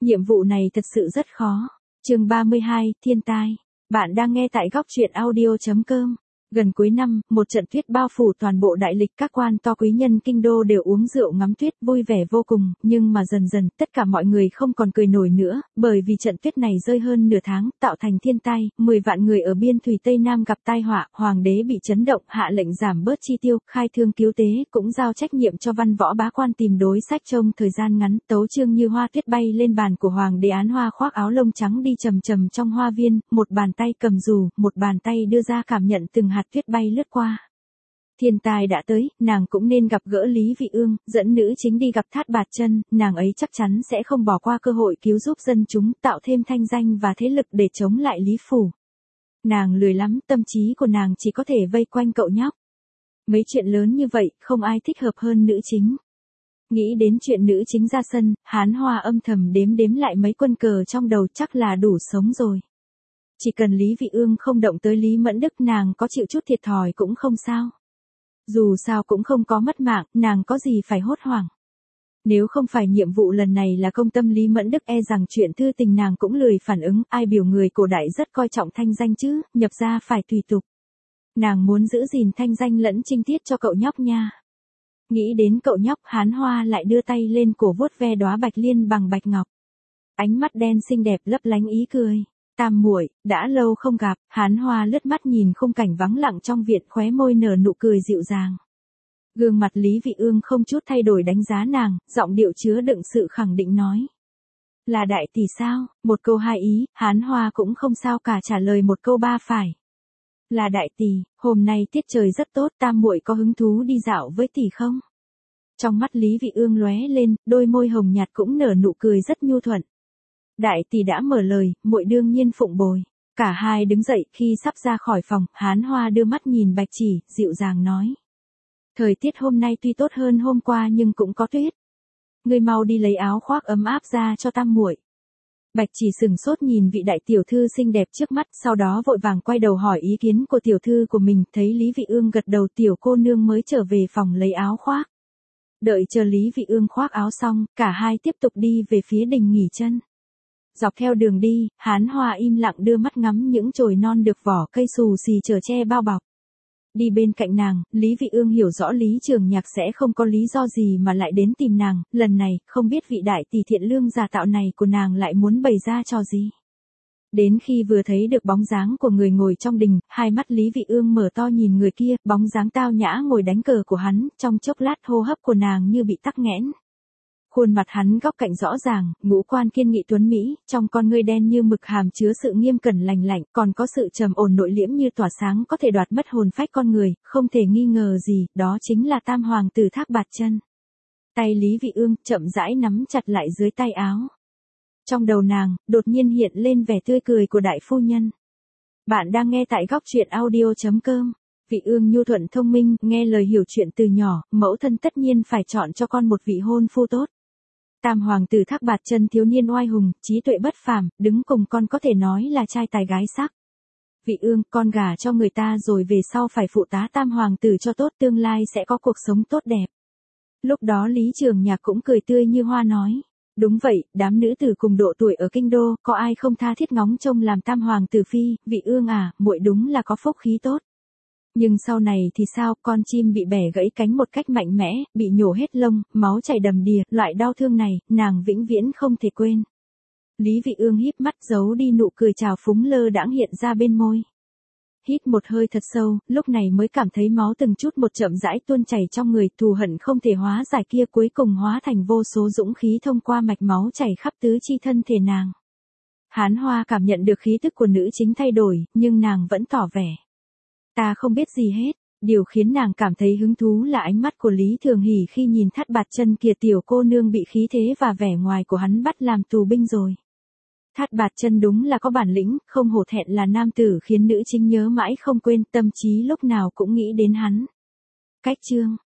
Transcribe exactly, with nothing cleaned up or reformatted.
Nhiệm vụ này thật sự rất khó. Chương ba mươi hai, thiên tai. Bạn đang nghe tại góc truyện audio chấm com. Gần cuối năm, một trận tuyết bao phủ toàn bộ đại lịch, các quan to quý nhân kinh đô đều uống rượu ngắm tuyết vui vẻ vô cùng, nhưng mà dần dần, tất cả mọi người không còn cười nổi nữa, bởi vì trận tuyết này rơi hơn nửa tháng, tạo thành thiên tai, mười vạn người ở biên thùy Tây Nam gặp tai họa, hoàng đế bị chấn động, hạ lệnh giảm bớt chi tiêu, khai thương cứu tế, cũng giao trách nhiệm cho văn võ bá quan tìm đối sách trong thời gian ngắn, tấu chương như hoa tuyết bay lên bàn của hoàng đế, án hoa khoác áo lông trắng đi trầm trầm trong hoa viên, một bàn tay cầm dù, một bàn tay đưa ra cảm nhận từng hạt tuyết bay lướt qua. Thiên tai đã tới, nàng cũng nên gặp gỡ Lý Vị Ương, dẫn nữ chính đi gặp Thát Bạt Chân, nàng ấy chắc chắn sẽ không bỏ qua cơ hội cứu giúp dân chúng, tạo thêm thanh danh và thế lực để chống lại Lý Phủ. Nàng lười lắm, tâm trí của nàng chỉ có thể vây quanh cậu nhóc. Mấy chuyện lớn như vậy, không ai thích hợp hơn nữ chính. Nghĩ đến chuyện nữ chính ra sân, Hán Hoa âm thầm đếm đếm lại mấy quân cờ trong đầu, chắc là đủ sống rồi. Chỉ cần Lý Vị Ương không động tới Lý Mẫn Đức, nàng có chịu chút thiệt thòi cũng không sao. Dù sao cũng không có mất mạng, nàng có gì phải hốt hoảng. Nếu không phải nhiệm vụ lần này là công tâm Lý Mẫn Đức, e rằng chuyện thư tình nàng cũng lười phản ứng, ai biểu người cổ đại rất coi trọng thanh danh chứ, nhập gia phải tùy tục. Nàng muốn giữ gìn thanh danh lẫn trinh tiết cho cậu nhóc nha. Nghĩ đến cậu nhóc, Hán Hoa lại đưa tay lên cổ vuốt ve đóa bạch liên bằng bạch ngọc. Ánh mắt đen xinh đẹp lấp lánh ý cười. Tam muội, đã lâu không gặp. Hán Hoa lướt mắt nhìn khung cảnh vắng lặng trong viện, khóe môi nở nụ cười dịu dàng. Gương mặt Lý Vị Ương không chút thay đổi đánh giá nàng, giọng điệu chứa đựng sự khẳng định nói. Là đại tỷ sao? Một câu hai ý, Hán Hoa cũng không sao cả, trả lời một câu ba phải. Là đại tỷ, hôm nay tiết trời rất tốt, tam muội có hứng thú đi dạo với tỷ không? Trong mắt Lý Vị Ương lóe lên, đôi môi hồng nhạt cũng nở nụ cười rất nhu thuận. Đại tỷ đã mở lời, muội đương nhiên phụng bồi. Cả hai đứng dậy, khi sắp ra khỏi phòng, Hán Hoa đưa mắt nhìn Bạch Chỉ, dịu dàng nói. Thời tiết hôm nay tuy tốt hơn hôm qua nhưng cũng có tuyết. Ngươi mau đi lấy áo khoác ấm áp ra cho tam muội. Bạch Chỉ sừng sốt nhìn vị đại tiểu thư xinh đẹp trước mắt, sau đó vội vàng quay đầu hỏi ý kiến của tiểu thư của mình, thấy Lý Vị Ương gật đầu, tiểu cô nương mới trở về phòng lấy áo khoác. Đợi chờ Lý Vị Ương khoác áo xong, cả hai tiếp tục đi về phía đình nghỉ chân. Dọc theo đường đi, Hán Hoa im lặng đưa mắt ngắm những chồi non được vỏ cây xù xì chở che bao bọc. Đi bên cạnh nàng, Lý Vị Ương hiểu rõ Lý Trường Nhạc sẽ không có lý do gì mà lại đến tìm nàng, lần này, không biết vị đại tỷ thiện lương giả tạo này của nàng lại muốn bày ra trò gì. Đến khi vừa thấy được bóng dáng của người ngồi trong đình, hai mắt Lý Vị Ương mở to nhìn người kia, bóng dáng tao nhã ngồi đánh cờ của hắn, trong chốc lát hô hấp của nàng như bị tắc nghẽn. Khuôn mặt hắn góc cạnh rõ ràng, ngũ quan kiên nghị tuấn mỹ, trong con ngươi đen như mực hàm chứa sự nghiêm cẩn lành lạnh, còn có sự trầm ổn nội liễm như tỏa sáng có thể đoạt mất hồn phách con người, không thể nghi ngờ gì, đó chính là tam hoàng tử Thác Bạt Chân. Tay Lý Vị Ương chậm rãi nắm chặt lại dưới tay áo. Trong đầu nàng, đột nhiên hiện lên vẻ tươi cười của đại phu nhân. Bạn đang nghe tại góc truyện audio chấm com. Vị Ương nhu thuận thông minh, nghe lời hiểu chuyện từ nhỏ, mẫu thân tất nhiên phải chọn cho con một vị hôn phu tốt. Tam hoàng tử Thác Bạt Chân thiếu niên oai hùng, trí tuệ bất phàm, đứng cùng con có thể nói là trai tài gái sắc. Vị Ương, con gả cho người ta rồi về sau phải phụ tá tam hoàng tử cho tốt, tương lai sẽ có cuộc sống tốt đẹp. Lúc đó Lý Trường Nhạc cũng cười tươi như hoa nói. Đúng vậy, đám nữ tử cùng độ tuổi ở kinh đô, có ai không tha thiết ngóng trông làm tam hoàng tử phi, Vị Ương à, muội đúng là có phúc khí tốt. Nhưng sau này thì sao, con chim bị bẻ gãy cánh một cách mạnh mẽ, bị nhổ hết lông, máu chảy đầm đìa, loại đau thương này, nàng vĩnh viễn không thể quên. Lý Vị Ương híp mắt giấu đi nụ cười trào phúng lơ đãng hiện ra bên môi. Hít một hơi thật sâu, lúc này mới cảm thấy máu từng chút một chậm rãi tuôn chảy trong người, thù hận không thể hóa giải kia cuối cùng hóa thành vô số dũng khí thông qua mạch máu chảy khắp tứ chi thân thể nàng. Hán Hoa cảm nhận được khí tức của nữ chính thay đổi, nhưng nàng vẫn tỏ vẻ. Ta không biết gì hết. Điều khiến nàng cảm thấy hứng thú là ánh mắt của Lý Thường Hỷ khi nhìn Thát Bạt Chân kia, tiểu cô nương bị khí thế và vẻ ngoài của hắn bắt làm tù binh rồi. Thát Bạt Chân đúng là có bản lĩnh, không hổ thẹn là nam tử khiến nữ chính nhớ mãi không quên, tâm trí lúc nào cũng nghĩ đến hắn. Cách chương